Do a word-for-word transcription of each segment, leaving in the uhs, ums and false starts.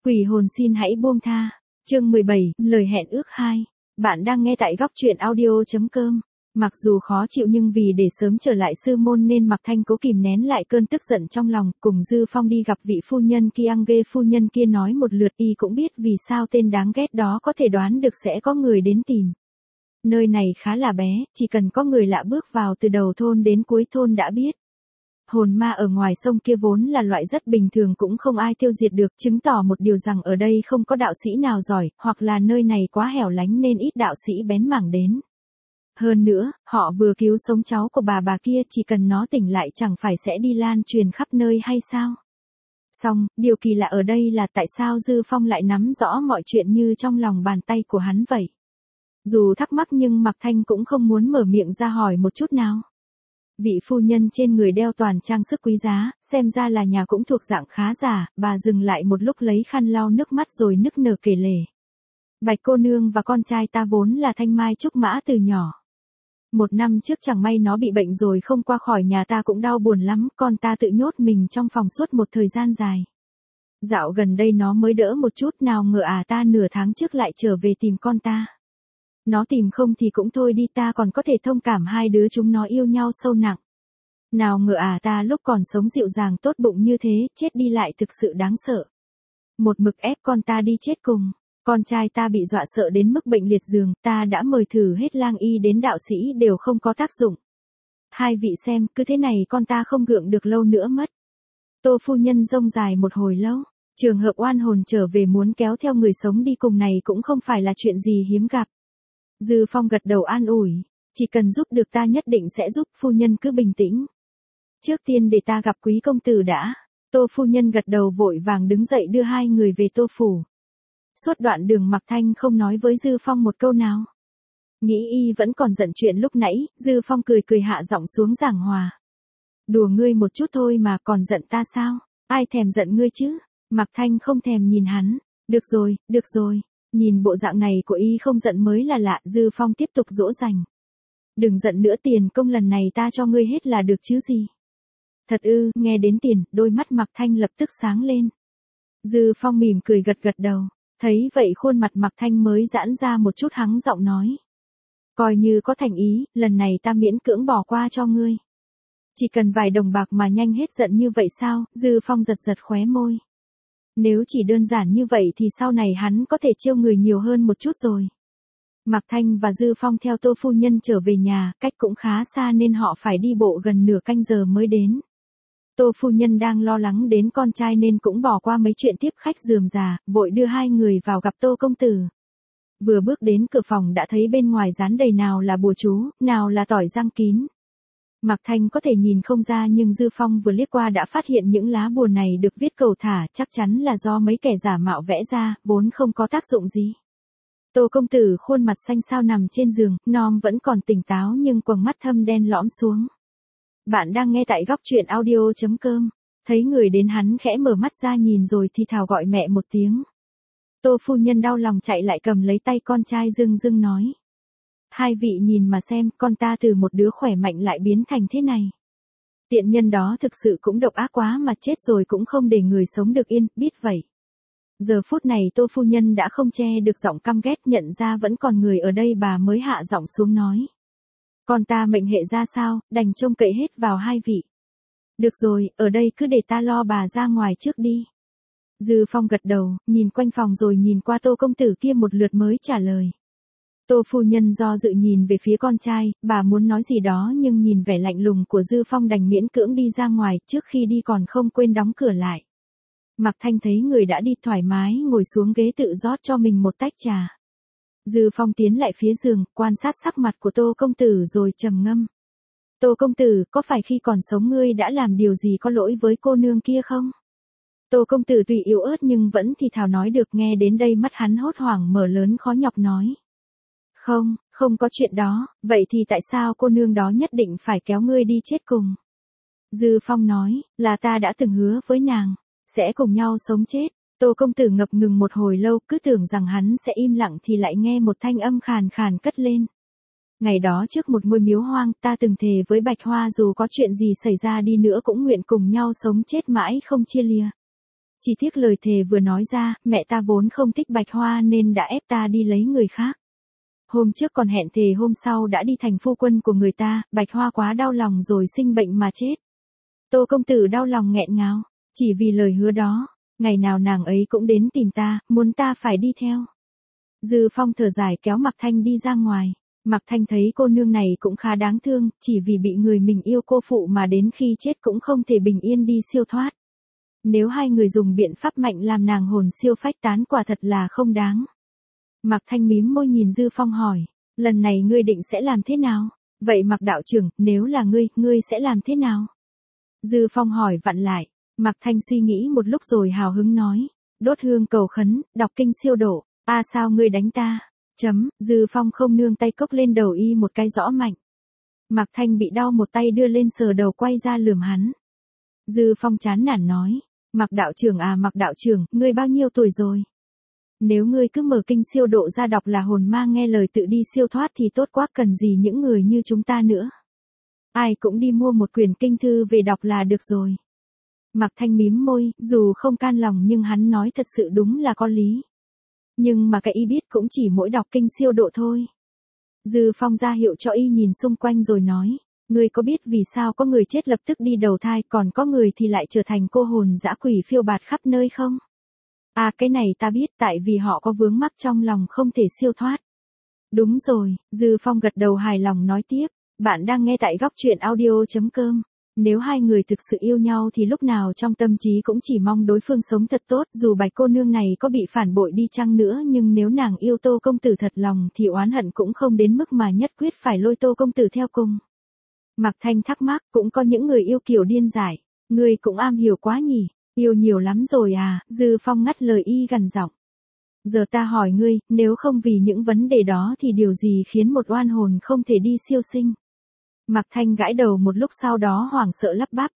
Quỷ hồn xin hãy buông tha. Chương mười bảy, lời hẹn ước hai. Bạn đang nghe tại góc truyện audio chấm com. Mặc dù khó chịu nhưng vì để sớm trở lại sư môn nên Mạc Thanh cố kìm nén lại cơn tức giận trong lòng, cùng Dư Phong đi gặp vị phu nhân kia. Ghê phu nhân kia nói một lượt, y cũng biết vì sao tên đáng ghét đó có thể đoán được sẽ có người đến tìm. Nơi này khá là bé, chỉ cần có người lạ bước vào từ đầu thôn đến cuối thôn đã biết. Hồn ma ở ngoài sông kia vốn là loại rất bình thường, cũng không ai tiêu diệt được, chứng tỏ một điều rằng ở đây không có đạo sĩ nào giỏi, hoặc là nơi này quá hẻo lánh nên ít đạo sĩ bén mảng đến. Hơn nữa, họ vừa cứu sống cháu của bà bà kia, chỉ cần nó tỉnh lại chẳng phải sẽ đi lan truyền khắp nơi hay sao? Xong, điều kỳ lạ ở đây là tại sao Dư Phong lại nắm rõ mọi chuyện như trong lòng bàn tay của hắn vậy? Dù thắc mắc nhưng Mạc Thanh cũng không muốn mở miệng ra hỏi một chút nào. Vị phu nhân trên người đeo toàn trang sức quý giá, xem ra là nhà cũng thuộc dạng khá giả, bà dừng lại một lúc lấy khăn lau nước mắt rồi nức nở kể lể. Bạch cô nương và con trai ta vốn là thanh mai trúc mã từ nhỏ. Một năm trước chẳng may nó bị bệnh rồi không qua khỏi, nhà ta cũng đau buồn lắm, con ta tự nhốt mình trong phòng suốt một thời gian dài. Dạo gần đây nó mới đỡ một chút, nào ngờ à ta nửa tháng trước lại trở về tìm con ta. Nó tìm không thì cũng thôi đi, ta còn có thể thông cảm hai đứa chúng nó yêu nhau sâu nặng. Nào ngờ à ta lúc còn sống dịu dàng tốt bụng như thế, chết đi lại thực sự đáng sợ. Một mực ép con ta đi chết cùng. Con trai ta bị dọa sợ đến mức bệnh liệt giường, ta đã mời thử hết lang y đến đạo sĩ đều không có tác dụng. Hai vị xem, cứ thế này con ta không gượng được lâu nữa mất. Tô phu nhân rông dài một hồi lâu. Trường hợp oan hồn trở về muốn kéo theo người sống đi cùng này cũng không phải là chuyện gì hiếm gặp. Dư Phong gật đầu an ủi, chỉ cần giúp được ta nhất định sẽ giúp, phu nhân cứ bình tĩnh. Trước tiên để ta gặp quý công tử đã. Tô phu nhân gật đầu vội vàng đứng dậy đưa hai người về Tô phủ. Suốt đoạn đường Mạc Thanh không nói với Dư Phong một câu nào. Nghĩ y vẫn còn giận chuyện lúc nãy, Dư Phong cười cười hạ giọng xuống giảng hòa. Đùa ngươi một chút thôi mà còn giận ta sao? Ai thèm giận ngươi chứ? Mạc Thanh không thèm nhìn hắn. Được rồi, được rồi. Nhìn bộ dạng này của y không giận mới là lạ. Dư Phong tiếp tục dỗ dành. Đừng giận nữa, tiền công lần này ta cho ngươi hết là được chứ gì. Thật ư? Nghe đến tiền, đôi mắt Mạc Thanh lập tức sáng lên. Dư Phong mỉm cười gật gật đầu. Thấy vậy khuôn mặt Mạc Thanh mới giãn ra một chút, hắng giọng nói. Coi như có thành ý, lần này ta miễn cưỡng bỏ qua cho ngươi. Chỉ cần vài đồng bạc mà nhanh hết giận như vậy sao? Dư Phong giật giật khóe môi. Nếu chỉ đơn giản như vậy thì sau này hắn có thể chiêu người nhiều hơn một chút rồi. Mạc Thanh và Dư Phong theo Tô phu nhân trở về nhà, cách cũng khá xa nên họ phải đi bộ gần nửa canh giờ mới đến. Tô phu nhân đang lo lắng đến con trai nên cũng bỏ qua mấy chuyện tiếp khách rườm rà, vội đưa hai người vào gặp Tô công tử. Vừa bước đến cửa phòng đã thấy bên ngoài dán đầy nào là bùa chú, nào là tỏi răng kín. Mạc Thanh có thể nhìn không ra nhưng Dư Phong vừa liếc qua đã phát hiện những lá bùa này được viết cầu thả, chắc chắn là do mấy kẻ giả mạo vẽ ra, vốn không có tác dụng gì. Tô công tử khuôn mặt xanh xao nằm trên giường, nom vẫn còn tỉnh táo nhưng quầng mắt thâm đen lõm xuống. Bạn đang nghe tại góc truyện audio chấm com. Thấy người đến hắn khẽ mở mắt ra nhìn rồi thì thào gọi mẹ một tiếng. Tô phu nhân đau lòng chạy lại cầm lấy tay con trai dưng dưng nói. Hai vị nhìn mà xem, con ta từ một đứa khỏe mạnh lại biến thành thế này. Tiện nhân đó thực sự cũng độc ác quá mà chết rồi cũng không để người sống được yên, biết vậy. Giờ phút này Tô phu nhân đã không che được giọng căm ghét, nhận ra vẫn còn người ở đây bà mới hạ giọng xuống nói. Con ta mệnh hệ ra sao, đành trông cậy hết vào hai vị. Được rồi, ở đây cứ để ta lo, bà ra ngoài trước đi. Dư Phong gật đầu, nhìn quanh phòng rồi nhìn qua Tô công tử kia một lượt mới trả lời. Tô phu nhân do dự nhìn về phía con trai, bà muốn nói gì đó nhưng nhìn vẻ lạnh lùng của Dư Phong đành miễn cưỡng đi ra ngoài, trước khi đi còn không quên đóng cửa lại. Mạc Thanh thấy người đã đi thoải mái ngồi xuống ghế tự rót cho mình một tách trà. Dư Phong tiến lại phía giường, quan sát sắc mặt của Tô công tử rồi trầm ngâm. Tô công tử, có phải khi còn sống ngươi đã làm điều gì có lỗi với cô nương kia không? Tô công tử tuy yếu ớt nhưng vẫn thì thào nói được, nghe đến đây mắt hắn hốt hoảng mở lớn khó nhọc nói. Không, không có chuyện đó, vậy thì tại sao cô nương đó nhất định phải kéo ngươi đi chết cùng? Dư Phong nói, là ta đã từng hứa với nàng, sẽ cùng nhau sống chết. Tô công tử ngập ngừng một hồi lâu, cứ tưởng rằng hắn sẽ im lặng thì lại nghe một thanh âm khàn khàn cất lên. Ngày đó trước một ngôi miếu hoang, ta từng thề với Bạch Hoa dù có chuyện gì xảy ra đi nữa cũng nguyện cùng nhau sống chết mãi không chia lìa. Chỉ tiếc lời thề vừa nói ra, mẹ ta vốn không thích Bạch Hoa nên đã ép ta đi lấy người khác. Hôm trước còn hẹn thề hôm sau đã đi thành phu quân của người ta, Bạch Hoa quá đau lòng rồi sinh bệnh mà chết. Tô công tử đau lòng nghẹn ngào, chỉ vì lời hứa đó, ngày nào nàng ấy cũng đến tìm ta, muốn ta phải đi theo. Dư Phong thở dài kéo Mạc Thanh đi ra ngoài. Mạc Thanh thấy cô nương này cũng khá đáng thương, chỉ vì bị người mình yêu cô phụ mà đến khi chết cũng không thể bình yên đi siêu thoát. Nếu hai người dùng biện pháp mạnh làm nàng hồn siêu phách tán quả thật là không đáng. Mạc Thanh mím môi nhìn Dư Phong hỏi, lần này ngươi định sẽ làm thế nào? Vậy Mạc đạo trưởng, nếu là ngươi, ngươi sẽ làm thế nào? Dư Phong hỏi vặn lại, Mạc Thanh suy nghĩ một lúc rồi hào hứng nói, đốt hương cầu khấn, đọc kinh siêu độ, a sao ngươi đánh ta? Chấm, Dư Phong không nương tay cốc lên đầu y một cái rõ mạnh. Mạc Thanh bị đau một tay đưa lên sờ đầu quay ra lườm hắn. Dư Phong chán nản nói, Mạc đạo trưởng à Mạc đạo trưởng, ngươi bao nhiêu tuổi rồi? Nếu ngươi cứ mở kinh siêu độ ra đọc là hồn ma nghe lời tự đi siêu thoát thì tốt quá, cần gì những người như chúng ta nữa. Ai cũng đi mua một quyển kinh thư về đọc là được rồi. Mạc Thanh mím môi, dù không can lòng nhưng hắn nói thật sự đúng là có lý. Nhưng mà cái y biết cũng chỉ mỗi đọc kinh siêu độ thôi. Dư Phong ra hiệu cho y nhìn xung quanh rồi nói, ngươi có biết vì sao có người chết lập tức đi đầu thai còn có người thì lại trở thành cô hồn dã quỷ phiêu bạt khắp nơi không? À cái này ta biết, tại vì họ có vướng mắc trong lòng không thể siêu thoát. Đúng rồi, Dư Phong gật đầu hài lòng nói tiếp, bạn đang nghe tại góc truyện audio chấm com. Nếu hai người thực sự yêu nhau thì lúc nào trong tâm trí cũng chỉ mong đối phương sống thật tốt, dù Bạch cô nương này có bị phản bội đi chăng nữa, nhưng nếu nàng yêu Tô công tử thật lòng thì oán hận cũng không đến mức mà nhất quyết phải lôi Tô công tử theo cùng. Mạc Thanh thắc mắc, cũng có những người yêu kiểu điên dại, ngươi cũng am hiểu quá nhỉ, yêu nhiều lắm rồi à? Dư Phong ngắt lời y gằn giọng. Giờ ta hỏi ngươi, nếu không vì những vấn đề đó thì điều gì khiến một oan hồn không thể đi siêu sinh? Mạc Thanh gãi đầu một lúc sau đó hoảng sợ lắp bắp.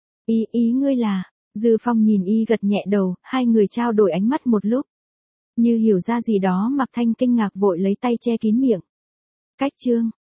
Ý ý ngươi là, Dư Phong nhìn y gật nhẹ đầu, hai người trao đổi ánh mắt một lúc. Như hiểu ra gì đó Mạc Thanh kinh ngạc vội lấy tay che kín miệng. Cách chương.